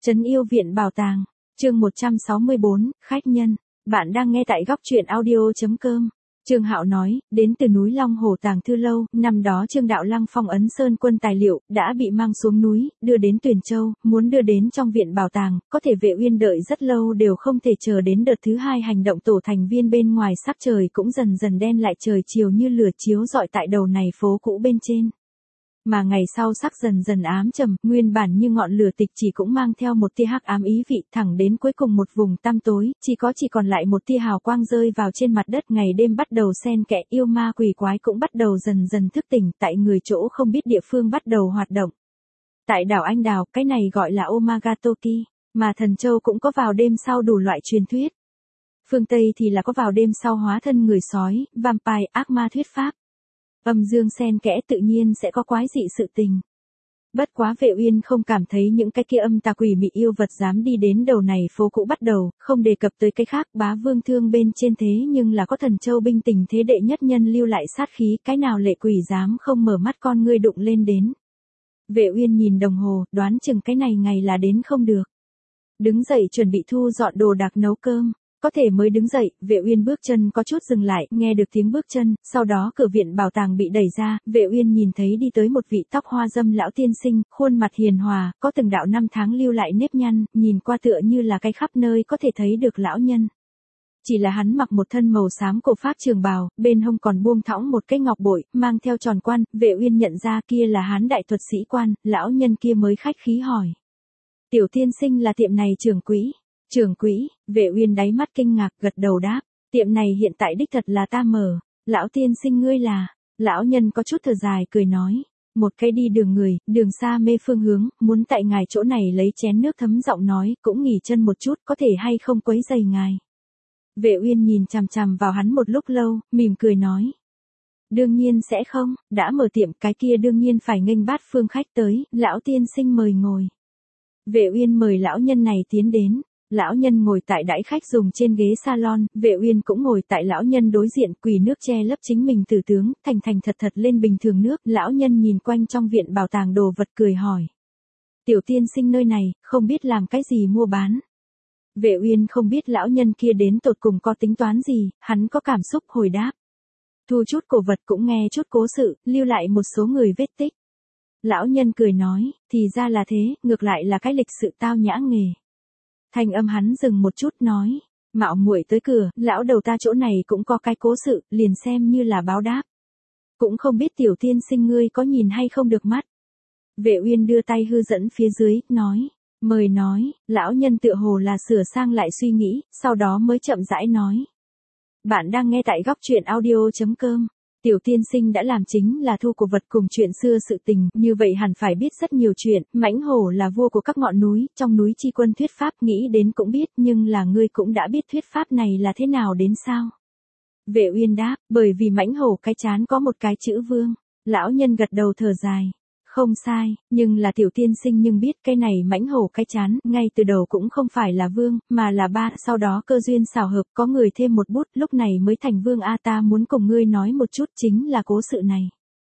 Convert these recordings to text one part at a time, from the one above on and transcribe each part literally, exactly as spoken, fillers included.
Trấn Yêu Viện Bảo Tàng, chương một trăm sáu mươi bốn, khách nhân. Bạn đang nghe tại góc truyện audio.com. Trương Hạo nói, đến từ núi Long Hồ Tàng Thư Lâu, năm đó Trương Đạo Lăng phong ấn sơn quân tài liệu, đã bị mang xuống núi, đưa đến Tuyền Châu, muốn đưa đến trong viện bảo tàng, có thể Vệ Uyên đợi rất lâu đều không thể chờ đến đợt thứ hai hành động tổ thành viên bên ngoài sắc trời cũng dần dần đen lại trời chiều như lửa chiếu rọi tại đầu này phố cũ bên trên. Mà ngày sau sắc dần dần ám trầm, nguyên bản như ngọn lửa tịch chỉ cũng mang theo một tia hắc ám ý vị thẳng đến cuối cùng một vùng tăm tối, chỉ có chỉ còn lại một tia hào quang rơi vào trên mặt đất ngày đêm bắt đầu xen kẽ yêu ma quỷ quái cũng bắt đầu dần dần thức tỉnh tại người chỗ không biết địa phương bắt đầu hoạt động. Tại đảo Anh Đào, cái này gọi là Omagatoki, mà Thần Châu cũng có vào đêm sau đủ loại truyền thuyết. Phương Tây thì là có vào đêm sau hóa thân người sói, vampire, ác ma thuyết pháp. Âm dương xen kẽ tự nhiên sẽ có quái dị sự tình. Bất quá Vệ Uyên không cảm thấy những cái kia âm tà quỷ mị yêu vật dám đi đến đầu này phố cũ bắt đầu, không đề cập tới cái khác bá vương thương bên trên thế nhưng là có Thần Châu binh tình thế đệ nhất nhân lưu lại sát khí, cái nào lệ quỷ dám không mở mắt con ngươi đụng lên đến. Vệ Uyên nhìn đồng hồ, đoán chừng cái này ngày là đến không được. Đứng dậy chuẩn bị thu dọn đồ đạc nấu cơm. Có thể mới đứng dậy, Vệ Uyên bước chân có chút dừng lại, nghe được tiếng bước chân, sau đó cửa viện bảo tàng bị đẩy ra, Vệ Uyên nhìn thấy đi tới một vị tóc hoa dâm lão tiên sinh, khuôn mặt hiền hòa, có từng đạo năm tháng lưu lại nếp nhăn, nhìn qua tựa như là cái khắp nơi có thể thấy được lão nhân. Chỉ là hắn mặc một thân màu xám cổ phát trường bào, bên hông còn buông thõng một cái ngọc bội, mang theo tròn quan, Vệ Uyên nhận ra kia là Hán đại thuật sĩ quan, lão nhân kia mới khách khí hỏi: "Tiểu tiên sinh là tiệm này trưởng quỹ?" Trưởng quỹ, Vệ Uyên đáy mắt kinh ngạc gật đầu đáp, tiệm này hiện tại đích thật là ta mở, lão tiên sinh ngươi là, lão nhân có chút thở dài cười nói, một cái đi đường người, đường xa mê phương hướng, muốn tại ngài chỗ này lấy chén nước thấm giọng nói, cũng nghỉ chân một chút, có thể hay không quấy rầy ngài. Vệ Uyên nhìn chằm chằm vào hắn một lúc lâu, mỉm cười nói, đương nhiên sẽ không, đã mở tiệm cái kia đương nhiên phải nghênh bát phương khách tới, lão tiên sinh mời ngồi. Vệ Uyên mời lão nhân này tiến đến. Lão nhân ngồi tại đãi khách dùng trên ghế salon, Vệ Uyên cũng ngồi tại lão nhân đối diện, quỳ nước che lấp chính mình tử tướng, thành thành thật thật lên bình thường nước, lão nhân nhìn quanh trong viện bảo tàng đồ vật cười hỏi. Tiểu tiên sinh nơi này, không biết làm cái gì mua bán. Vệ Uyên không biết lão nhân kia đến tột cùng có tính toán gì, hắn có cảm xúc hồi đáp. Thu chút cổ vật cũng nghe chút cố sự, lưu lại một số người vết tích. Lão nhân cười nói, thì ra là thế, ngược lại là cái lịch sự tao nhã nghề. Thanh âm hắn dừng một chút nói, mạo muội tới cửa, lão đầu ta chỗ này cũng có cái cố sự, liền xem như là báo đáp. Cũng không biết tiểu tiên sinh ngươi có nhìn hay không được mắt. Vệ Uyên đưa tay hư dẫn phía dưới, nói, mời nói, lão nhân tựa hồ là sửa sang lại suy nghĩ, sau đó mới chậm rãi nói. Bạn đang nghe tại góc truyện audio.com. Tiểu tiên sinh đã làm chính là thu cổ vật cùng chuyện xưa sự tình, như vậy hẳn phải biết rất nhiều chuyện, Mãnh Hổ là vua của các ngọn núi, trong núi chi quân thuyết pháp nghĩ đến cũng biết, nhưng là ngươi cũng đã biết thuyết pháp này là thế nào đến sao? Vệ Uyên đáp, bởi vì Mãnh Hổ cái chán có một cái chữ vương. Lão nhân gật đầu thở dài. Không sai, nhưng là tiểu tiên sinh nhưng biết cái này Mãnh Hổ cái chán, ngay từ đầu cũng không phải là vương, mà là ba, sau đó cơ duyên xảo hợp, có người thêm một bút, lúc này mới thành vương a ta muốn cùng ngươi nói một chút chính là cố sự này.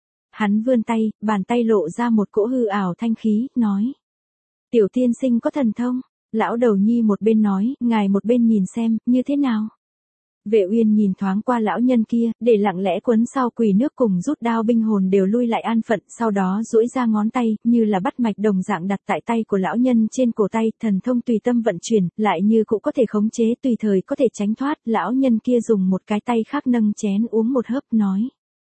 Hắn vươn tay, bàn tay lộ ra một cỗ hư ảo thanh khí, nói. Tiểu tiên sinh có thần thông, lão đầu nhi một bên nói, ngài một bên nhìn xem, như thế nào? Vệ Uyên nhìn thoáng qua lão nhân kia, để lặng lẽ quấn sau quỳ nước cùng rút đao binh hồn đều lui lại an phận, sau đó duỗi ra ngón tay, như là bắt mạch đồng dạng đặt tại tay của lão nhân trên cổ tay, thần thông tùy tâm vận chuyển, lại như cũng có thể khống chế tùy thời có thể tránh thoát, lão nhân kia dùng một cái tay khác nâng chén uống một hớp nói.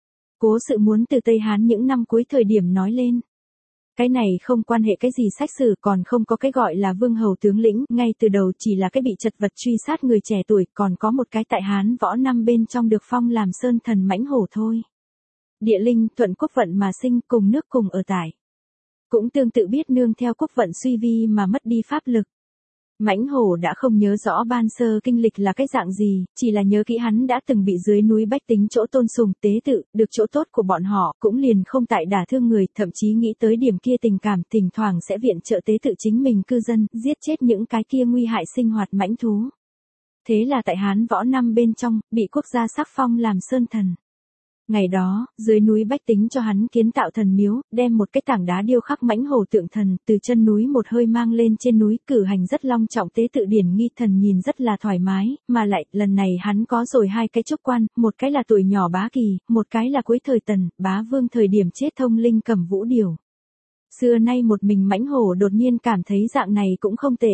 Cố sự muốn từ Tây Hán những năm cuối thời điểm nói lên. Cái này không quan hệ cái gì sách sử, còn không có cái gọi là vương hầu tướng lĩnh, ngay từ đầu chỉ là cái bị chật vật truy sát người trẻ tuổi, còn có một cái tại Hán võ năm bên trong được phong làm sơn thần Mãnh Hổ thôi. Địa linh, thuận quốc vận mà sinh, cùng nước cùng ở tại. Cũng tương tự biết nương theo quốc vận suy vi mà mất đi pháp lực. Mãnh Hổ đã không nhớ rõ ban sơ kinh lịch là cái dạng gì, chỉ là nhớ kỹ hắn đã từng bị dưới núi bách tính chỗ tôn sùng tế tự, được chỗ tốt của bọn họ, cũng liền không tại đả thương người, thậm chí nghĩ tới điểm kia tình cảm, thỉnh thoảng sẽ viện trợ tế tự chính mình cư dân, giết chết những cái kia nguy hại sinh hoạt mãnh thú. Thế là tại Hán võ năm bên trong, bị quốc gia sắc phong làm sơn thần. Ngày đó, dưới núi Bách Tính cho hắn kiến tạo thần miếu, đem một cái tảng đá điêu khắc mãnh hổ tượng thần, từ chân núi một hơi mang lên trên núi, cử hành rất long trọng tế tự điển nghi, thần nhìn rất là thoải mái, mà lại, lần này hắn có rồi hai cái chức quan, một cái là tuổi nhỏ Bá Kỳ, một cái là cuối thời Tần, Bá Vương thời điểm chết thông linh cầm vũ điều. Xưa nay một mình mãnh hổ đột nhiên cảm thấy dạng này cũng không tệ.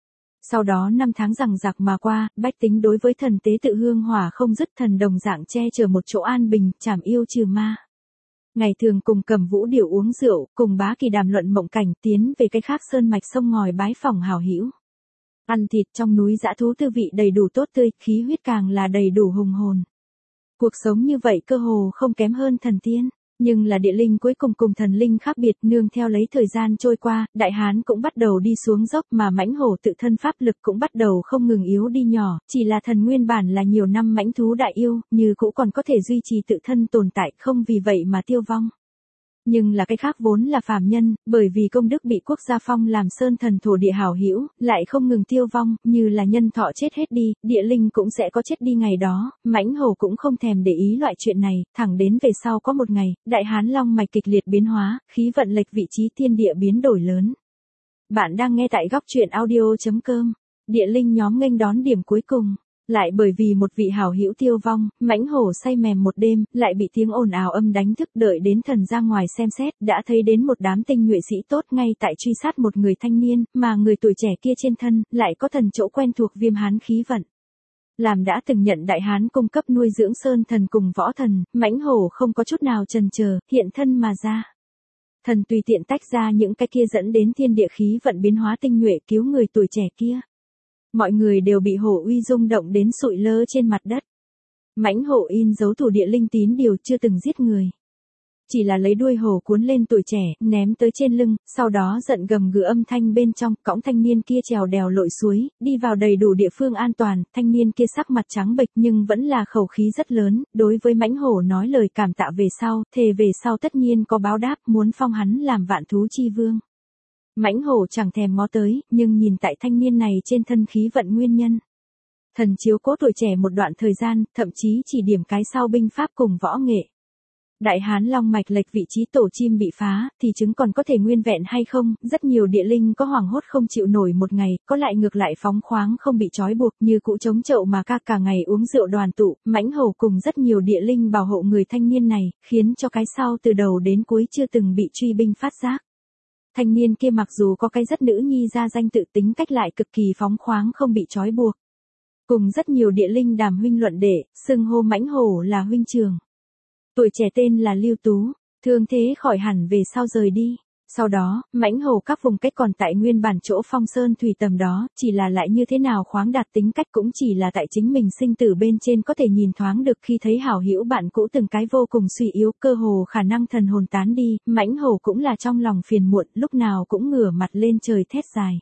Sau đó năm tháng rằng giặc mà qua, Bách Tính đối với thần tế tự hương hỏa không dứt, thần đồng dạng che chở một chỗ an bình, trảm yêu trừ ma. Ngày thường cùng cầm vũ điệu uống rượu, cùng Bá Kỳ đàm luận mộng cảnh, tiến về cái khác sơn mạch sông ngòi bái phỏng hảo hữu. Ăn thịt trong núi dã thú tư vị đầy đủ tốt tươi, khí huyết càng là đầy đủ hùng hồn. Cuộc sống như vậy cơ hồ không kém hơn thần tiên. Nhưng là địa linh cuối cùng cùng thần linh khác biệt, nương theo lấy thời gian trôi qua, Đại Hán cũng bắt đầu đi xuống dốc, mà mãnh hổ tự thân pháp lực cũng bắt đầu không ngừng yếu đi nhỏ, chỉ là thần nguyên bản là nhiều năm mãnh thú đại yêu, như cũ còn có thể duy trì tự thân tồn tại, không vì vậy mà tiêu vong. Nhưng là cái khác vốn là phàm nhân, bởi vì công đức bị quốc gia phong làm sơn thần thổ địa hảo hữu, lại không ngừng tiêu vong, như là nhân thọ chết hết đi, địa linh cũng sẽ có chết đi ngày đó, mãnh hổ cũng không thèm để ý loại chuyện này, thẳng đến về sau có một ngày, Đại Hán long mạch kịch liệt biến hóa, khí vận lệch vị trí thiên địa biến đổi lớn. Bạn đang nghe tại góc truyện audio chấm com, địa linh nhóm nghênh đón điểm cuối cùng. Lại bởi vì một vị hảo hữu tiêu vong, mãnh hổ say mềm một đêm, lại bị tiếng ồn ào âm đánh thức, đợi đến thần ra ngoài xem xét, đã thấy đến một đám tinh nhuệ sĩ tốt ngay tại truy sát một người thanh niên, mà người tuổi trẻ kia trên thân, lại có thần chỗ quen thuộc Viêm Hán khí vận. Làm đã từng nhận Đại Hán cung cấp nuôi dưỡng sơn thần cùng võ thần, mãnh hổ không có chút nào chần chờ, hiện thân mà ra. Thần tùy tiện tách ra những cái kia dẫn đến thiên địa khí vận biến hóa tinh nhuệ cứu người tuổi trẻ kia. Mọi người đều bị hổ uy rung động đến sụi lơ trên mặt đất. Mãnh hổ in dấu thủ địa linh tín điều chưa từng giết người. Chỉ là lấy đuôi hổ cuốn lên tuổi trẻ, ném tới trên lưng, sau đó giận gầm gừ âm thanh bên trong, cõng thanh niên kia trèo đèo lội suối, đi vào đầy đủ địa phương an toàn, thanh niên kia sắc mặt trắng bệch nhưng vẫn là khẩu khí rất lớn, đối với mãnh hổ nói lời cảm tạ về sau, thề về sau tất nhiên có báo đáp, muốn phong hắn làm vạn thú chi vương. Mãnh hổ chẳng thèm ngó tới, nhưng nhìn tại thanh niên này trên thân khí vận nguyên nhân. Thần chiếu cố tuổi trẻ một đoạn thời gian, thậm chí chỉ điểm cái sau binh pháp cùng võ nghệ. Đại Hán long mạch lệch vị trí tổ chim bị phá, thì chứng còn có thể nguyên vẹn hay không, rất nhiều địa linh có hoảng hốt không chịu nổi một ngày, có lại ngược lại phóng khoáng không bị trói buộc, như cũ chống chậu mà ca cả ngày uống rượu đoàn tụ, mãnh hổ cùng rất nhiều địa linh bảo hộ người thanh niên này, khiến cho cái sau từ đầu đến cuối chưa từng bị truy binh phát giác. Thanh niên kia mặc dù có cái rất nữ nhi ra danh tự tính cách lại cực kỳ phóng khoáng không bị trói buộc. Cùng rất nhiều địa linh đàm huynh luận đệ, xưng hô mãnh hổ là huynh trường. Tuổi trẻ tên là Lưu Tú, thương thế khỏi hẳn về sau rời đi. Sau đó, mãnh hổ các vùng cách còn tại nguyên bản chỗ phong sơn thủy tầm đó, chỉ là lại như thế nào khoáng đạt tính cách cũng chỉ là tại chính mình sinh tử bên trên có thể nhìn thoáng được khi thấy hảo hữu bạn cũ từng cái vô cùng suy yếu, cơ hồ khả năng thần hồn tán đi, mãnh hổ cũng là trong lòng phiền muộn, lúc nào cũng ngửa mặt lên trời thét dài.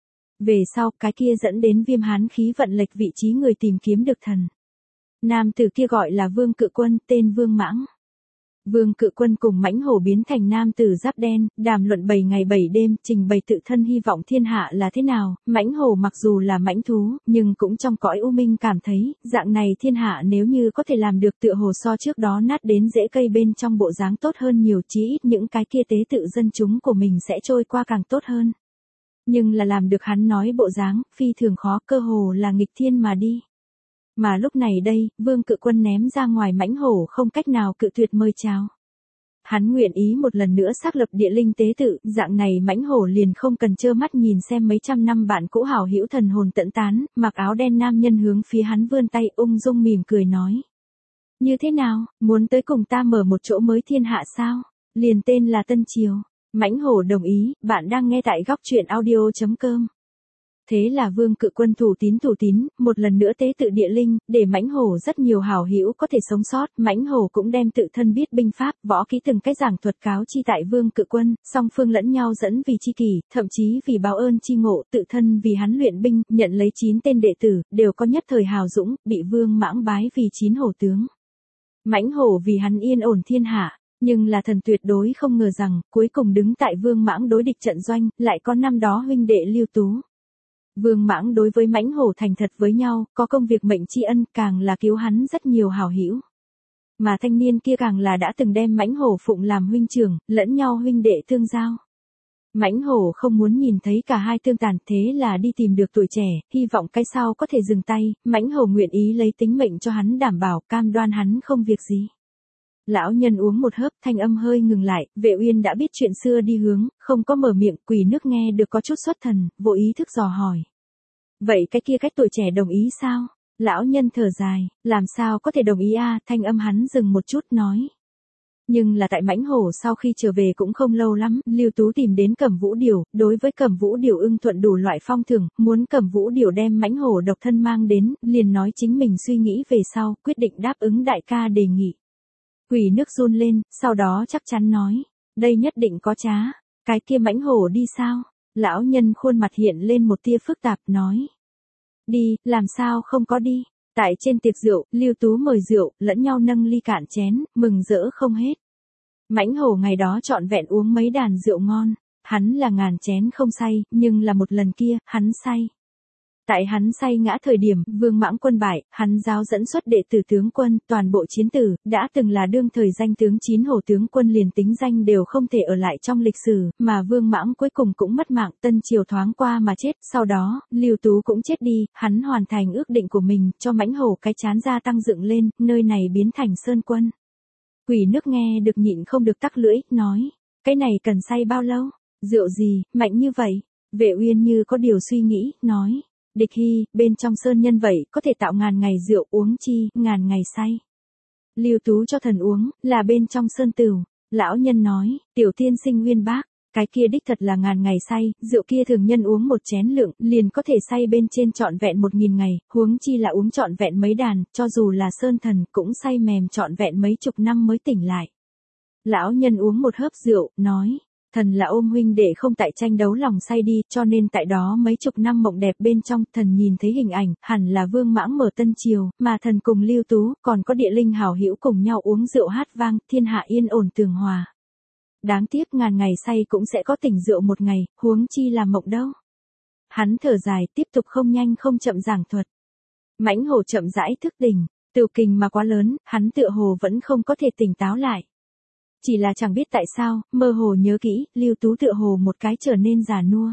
Về sau, cái kia dẫn đến Viêm Hán khí vận lệch vị trí người tìm kiếm được thần. Nam tử kia gọi là Vương Cự Quân, tên Vương Mãng. Vương Cự Quân cùng mãnh hổ biến thành nam tử giáp đen, đàm luận bảy ngày bảy đêm, trình bày tự thân hy vọng thiên hạ là thế nào, mãnh hổ mặc dù là mãnh thú, nhưng cũng trong cõi u minh cảm thấy, dạng này thiên hạ nếu như có thể làm được tựa hồ so trước đó nát đến rễ cây bên trong bộ dáng tốt hơn nhiều, chí ít những cái kia tế tự dân chúng của mình sẽ trôi qua càng tốt hơn. Nhưng là làm được hắn nói bộ dáng, phi thường khó, cơ hồ là nghịch thiên mà đi. Mà lúc này đây, Vương Cự Quân ném ra ngoài mãnh hổ không cách nào cự tuyệt mời chào. Hắn nguyện ý một lần nữa xác lập địa linh tế tự, dạng này mãnh hổ liền không cần trơ mắt nhìn xem mấy trăm năm bạn cũ hảo hữu thần hồn tận tán, mặc áo đen nam nhân hướng phía hắn vươn tay ung dung mỉm cười nói. Như thế nào, muốn tới cùng ta mở một chỗ mới thiên hạ sao? Liền tên là Tân Triều. Mãnh hổ đồng ý, bạn đang nghe tại góc truyện audio chấm com. Thế là Vương Cự Quân thủ tín thủ tín, một lần nữa tế tự địa linh, để mãnh hổ rất nhiều hảo hữu có thể sống sót, mãnh hổ cũng đem tự thân biết binh pháp, võ kỹ từng cái giảng thuật cáo chi tại Vương Cự Quân, song phương lẫn nhau dẫn vì chi kỷ, thậm chí vì báo ơn chi ngộ, tự thân vì hắn luyện binh, nhận lấy chín tên đệ tử, đều có nhất thời hào dũng, bị Vương Mãng bái vì chín hổ tướng. Mãnh hổ vì hắn yên ổn thiên hạ. Nhưng là thần tuyệt đối không ngờ rằng, cuối cùng đứng tại Vương Mãng đối địch trận doanh, lại có năm đó huynh đệ Lưu Tú. Vương Mãng đối với mãnh hổ thành thật với nhau, có công việc mệnh tri ân, càng là cứu hắn rất nhiều hảo hữu. Mà thanh niên kia càng là đã từng đem Mãnh Hổ phụng làm huynh trưởng, lẫn nhau huynh đệ tương giao. Mãnh Hổ không muốn nhìn thấy cả hai tương tàn, thế là đi tìm được tuổi trẻ, hy vọng cái sau có thể dừng tay. Mãnh Hổ nguyện ý lấy tính mệnh cho hắn đảm bảo, cam đoan hắn không việc gì. Lão nhân uống một hớp, thanh âm hơi ngừng lại, Vệ Uyên đã biết chuyện xưa đi hướng, không có mở miệng. Quỷ nước nghe được có chút xuất thần, vô ý thức dò hỏi. Vậy cái kia cách tuổi trẻ đồng ý sao? Lão nhân thở dài, làm sao có thể đồng ý a? Thanh âm hắn dừng một chút nói. Nhưng là tại Mãnh Hổ sau khi trở về cũng không lâu lắm, Lưu Tú tìm đến Cẩm Vũ Điểu, đối với Cẩm Vũ Điểu ưng thuận đủ loại phong thưởng, muốn Cẩm Vũ Điểu đem Mãnh Hổ độc thân mang đến, liền nói chính mình suy nghĩ về sau, quyết định đáp ứng đại ca đề nghị. Quỷ nước run lên, sau đó chắc chắn nói, đây nhất định có trá, cái kia Mãnh Hổ đi sao? Lão nhân khuôn mặt hiện lên một tia phức tạp nói. Đi, làm sao không có đi? Tại trên tiệc rượu, Lưu Tú mời rượu, lẫn nhau nâng ly cạn chén, mừng rỡ không hết. Mãnh Hổ ngày đó trọn vẹn uống mấy đàn rượu ngon, hắn là ngàn chén không say, nhưng là một lần kia, hắn say. Tại hắn say ngã thời điểm, Vương Mãng quân bại, hắn giáo dẫn xuất đệ tử tướng quân, toàn bộ chiến tử, đã từng là đương thời danh tướng chín hổ tướng quân liền tính danh đều không thể ở lại trong lịch sử, mà Vương Mãng cuối cùng cũng mất mạng, Tân Triều thoáng qua mà chết, sau đó, Lưu Tú cũng chết đi, hắn hoàn thành ước định của mình, cho Mãnh Hổ cái chán gia tăng dựng lên, nơi này biến thành Sơn Quân. Quỷ nước nghe được nhịn không được tắc lưỡi, nói, cái này cần say bao lâu? Rượu gì, mạnh như vậy? Vệ Uyên như có điều suy nghĩ, nói. Địch Hy, bên trong sơn nhân vậy, có thể tạo ngàn ngày rượu uống chi, ngàn ngày say. Lưu Tú cho thần uống, là bên trong sơn tửu. Lão nhân nói, tiểu tiên sinh nguyên bác, cái kia đích thật là ngàn ngày say, rượu kia thường nhân uống một chén lượng, liền có thể say bên trên trọn vẹn một nghìn ngày, huống chi là uống trọn vẹn mấy đàn, cho dù là sơn thần, cũng say mềm trọn vẹn mấy chục năm mới tỉnh lại. Lão nhân uống một hớp rượu, nói. Thần là ôm huynh đệ không tại tranh đấu lòng say đi, cho nên tại đó mấy chục năm mộng đẹp bên trong, thần nhìn thấy hình ảnh, hẳn là Vương Mãng mở Tân Triều, mà thần cùng Lưu Tú, còn có địa linh hảo hữu cùng nhau uống rượu hát vang, thiên hạ yên ổn tường hòa. Đáng tiếc ngàn ngày say cũng sẽ có tỉnh rượu một ngày, huống chi là mộng đâu. Hắn thở dài, tiếp tục không nhanh không chậm giảng thuật. Mãnh Hổ chậm rãi thức tỉnh, tiểu kình mà quá lớn, hắn tựa hồ vẫn không có thể tỉnh táo lại. Chỉ là chẳng biết tại sao, mơ hồ nhớ kỹ, Lưu Tú tựa hồ một cái trở nên già nua.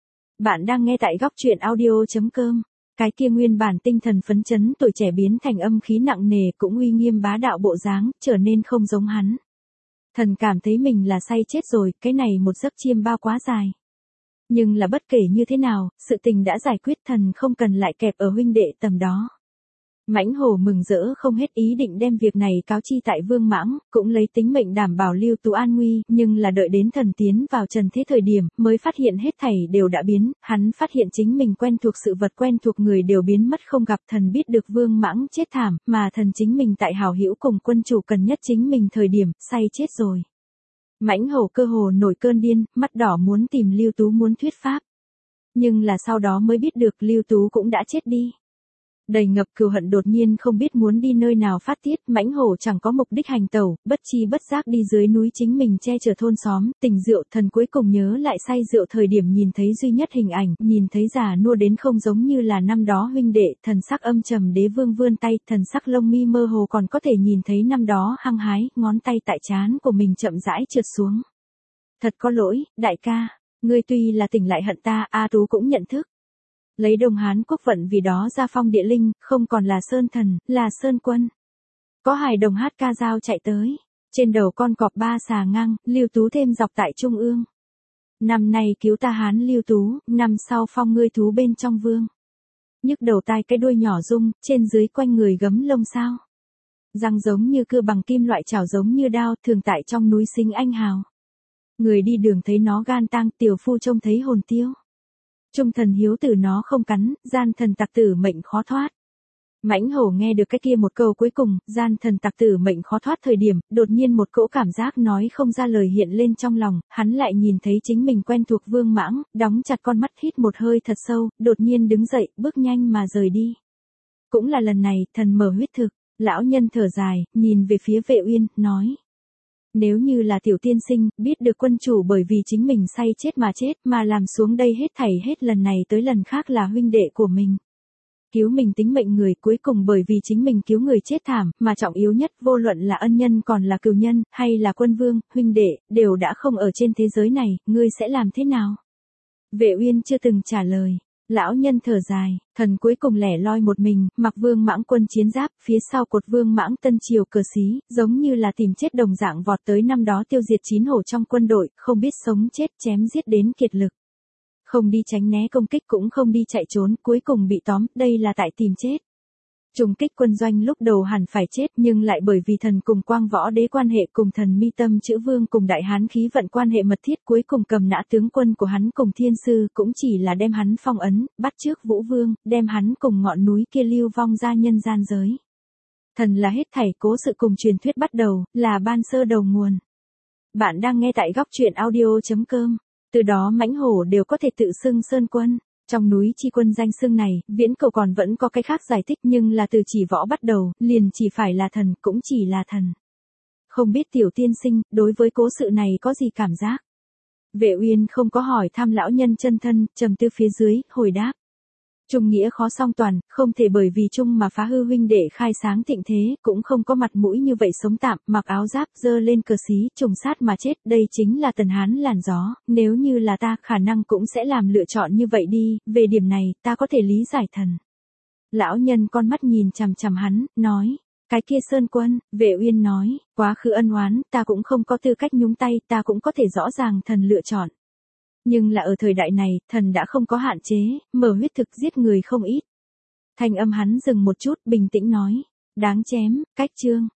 Bạn đang nghe tại góc truyện audio chấm com. Cái kia nguyên bản tinh thần phấn chấn tuổi trẻ biến thành âm khí nặng nề cũng uy nghiêm bá đạo bộ dáng, trở nên không giống hắn. Thần cảm thấy mình là say chết rồi, cái này một giấc chiêm bao quá dài. Nhưng là bất kể như thế nào, sự tình đã giải quyết, thần không cần lại kẹp ở huynh đệ tầm đó. Mãnh Hổ mừng rỡ không hết, ý định đem việc này cáo chi tại Vương Mãng, cũng lấy tính mệnh đảm bảo Lưu Tú an nguy, nhưng là đợi đến thần tiến vào trần thế thời điểm, mới phát hiện hết thảy đều đã biến, hắn phát hiện chính mình quen thuộc sự vật quen thuộc người đều biến mất không gặp, thần biết được Vương Mãng chết thảm, mà thần chính mình tại hảo hữu cùng quân chủ cần nhất chính mình thời điểm, say chết rồi. Mãnh Hổ cơ hồ nổi cơn điên, mắt đỏ muốn tìm Lưu Tú muốn thuyết pháp. Nhưng là sau đó mới biết được Lưu Tú cũng đã chết đi. Đầy ngập cừu hận đột nhiên không biết muốn đi nơi nào phát tiết, Mãnh Hổ chẳng có mục đích hành tẩu, bất chi bất giác đi dưới núi chính mình che chở thôn xóm, tỉnh rượu, thần cuối cùng nhớ lại say rượu thời điểm nhìn thấy duy nhất hình ảnh, nhìn thấy già nua đến không giống như là năm đó huynh đệ, thần sắc âm trầm đế vương vươn tay, thần sắc lông mi mơ hồ còn có thể nhìn thấy năm đó hăng hái, ngón tay tại trán của mình chậm rãi trượt xuống. Thật có lỗi, đại ca, ngươi tuy là tỉnh lại hận ta, A Tú cũng nhận thức. Lấy Đông Hán quốc vận vì đó ra phong địa linh, không còn là sơn thần, là sơn quân. Có hài đồng hát ca dao chạy tới, trên đầu con cọp ba xà ngang, Lưu Tú thêm dọc tại trung ương. Năm nay cứu ta Hán Lưu Tú, năm sau phong ngươi thú bên trong vương. Nhức đầu tai cái đuôi nhỏ rung, trên dưới quanh người gấm lông sao. Răng giống như cưa bằng kim loại chảo giống như đao, thường tại trong núi sinh anh hào. Người đi đường thấy nó gan tang, tiểu phu trông thấy hồn tiêu. Trung thần hiếu tử nó không cắn, gian thần tặc tử mệnh khó thoát. Mãnh Hổ nghe được cái kia một câu cuối cùng, gian thần tặc tử mệnh khó thoát thời điểm, đột nhiên một cỗ cảm giác nói không ra lời hiện lên trong lòng, hắn lại nhìn thấy chính mình quen thuộc Vương Mãng, đóng chặt con mắt hít một hơi thật sâu, đột nhiên đứng dậy, bước nhanh mà rời đi. Cũng là lần này, thần mở huyết thực, lão nhân thở dài, nhìn về phía Vệ Uyên, nói. Nếu như là tiểu tiên sinh, biết được quân chủ bởi vì chính mình say chết mà chết, mà làm xuống đây hết thảy hết lần này tới lần khác là huynh đệ của mình. cứu mình tính mệnh người, cuối cùng bởi vì chính mình cứu người chết thảm, mà trọng yếu nhất vô luận là ân nhân còn là cừu nhân, hay là quân vương, huynh đệ, đều đã không ở trên thế giới này, ngươi sẽ làm thế nào? Vệ Uyên chưa từng trả lời. Lão nhân thở dài, thần cuối cùng lẻ loi một mình, mặc vương mãng quân chiến giáp, phía sau cột vương mãng tân triều cờ xí, giống như là tìm chết đồng dạng vọt tới năm đó tiêu diệt chín hổ trong quân đội, không biết sống chết chém giết đến kiệt lực. Không đi tránh né công kích cũng không đi chạy trốn, cuối cùng bị tóm, đây là tại tìm chết. Trùng kích quân doanh lúc đầu hẳn phải chết nhưng lại bởi vì thần cùng Quang Võ Đế quan hệ cùng thần Mi Tâm Chữ Vương cùng Đại Hán khí vận quan hệ mật thiết, cuối cùng cầm nã tướng quân của hắn cùng thiên sư cũng chỉ là đem hắn phong ấn, bắt trước Vũ Vương, đem hắn cùng ngọn núi kia lưu vong ra nhân gian giới. Thần là hết thảy cố sự cùng truyền thuyết bắt đầu, là ban sơ đầu nguồn. Bạn đang nghe tại góc truyện audio chấm com. Từ đó mãnh hổ đều có thể tự xưng Sơn Quân. Trong núi chi quân danh xưng này, viễn cầu còn vẫn có cái khác giải thích nhưng là từ chỉ võ bắt đầu, liền chỉ phải là thần, cũng chỉ là thần. Không biết tiểu tiên sinh, đối với cố sự này có gì cảm giác? Vệ Uyên không có hỏi thăm lão nhân chân thân, trầm tư phía dưới, hồi đáp. Trung nghĩa khó song toàn, không thể bởi vì chung mà phá hư huynh đệ khai sáng thịnh thế, cũng không có mặt mũi như vậy sống tạm, mặc áo giáp, dơ lên cờ xí, trùng sát mà chết, đây chính là tần hán làn gió, nếu như là ta, khả năng cũng sẽ làm lựa chọn như vậy đi, về điểm này, ta có thể lý giải thần. Lão nhân con mắt nhìn chằm chằm hắn, nói, cái kia Sơn Quân, Vệ Uyên nói, quá khứ ân oán, ta cũng không có tư cách nhúng tay, ta cũng có thể rõ ràng thần lựa chọn. Nhưng là ở thời đại này, thần đã không có hạn chế, mở huyết thực giết người không ít. Thanh âm hắn dừng một chút, bình tĩnh nói, đáng chém, cách chương,